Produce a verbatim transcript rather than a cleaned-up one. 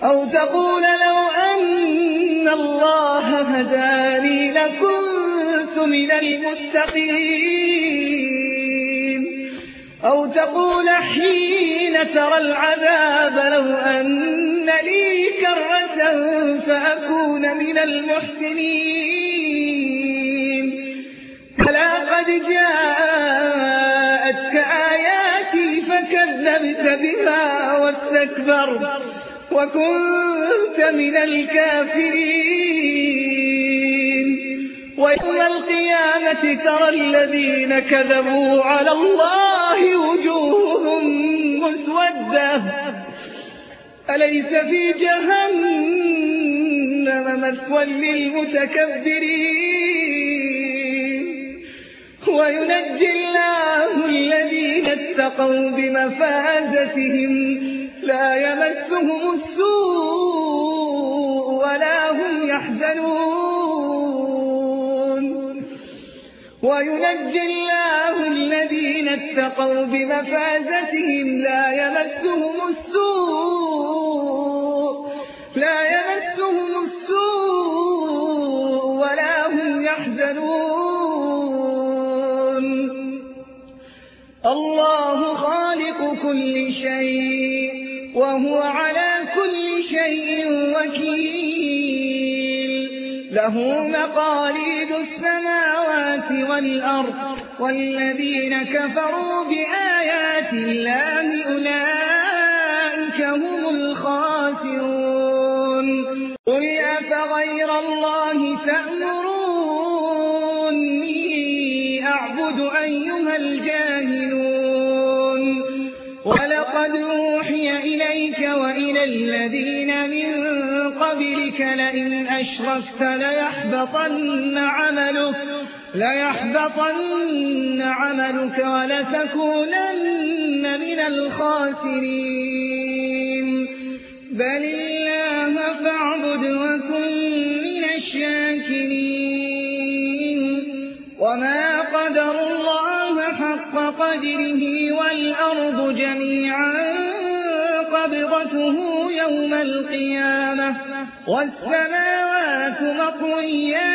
أو تقول لو أن الله هداني لكنت من المتقين. أو تقول حين ترى العذاب لو أن لي كرة فأكون من المحسنين. بلى قد جاءتك آياتي فكذبت بها واستكبرت وكنت من الكافرين. ويوم القيامة ترى الذين كذبوا على الله وجوههم مسودة أليس في جهنم مثوى للمتكبرين. وينجي الله الذين اتقوا بمفازتهم لا يمسهم السوء ولا هم يحزنون. وينجي الله الذين اتقوا بمفازتهم لا يمسهم السوء لا يمسهم السوء ولا هم يحزنون. الله خالق كل شيء وهو على كل شيء وكيل. له مقاليد السماوات والأرض والذين كفروا بآيات الله أولئك هم الخاسرون. قل أفغير الله تأمروني أعبد أيها الجاهلون. ولقد أوحي إليك وإلى الذين من قبلك لئن أشركت ليحبطن عملك ليحبطن عملك ولتكونن من الخاسرين. بل الله فاعبد وكن من الشاكرين. وما قدروا الله حق قدره والأرض جميعا قبضته يوم القيامة والسماوات مطويات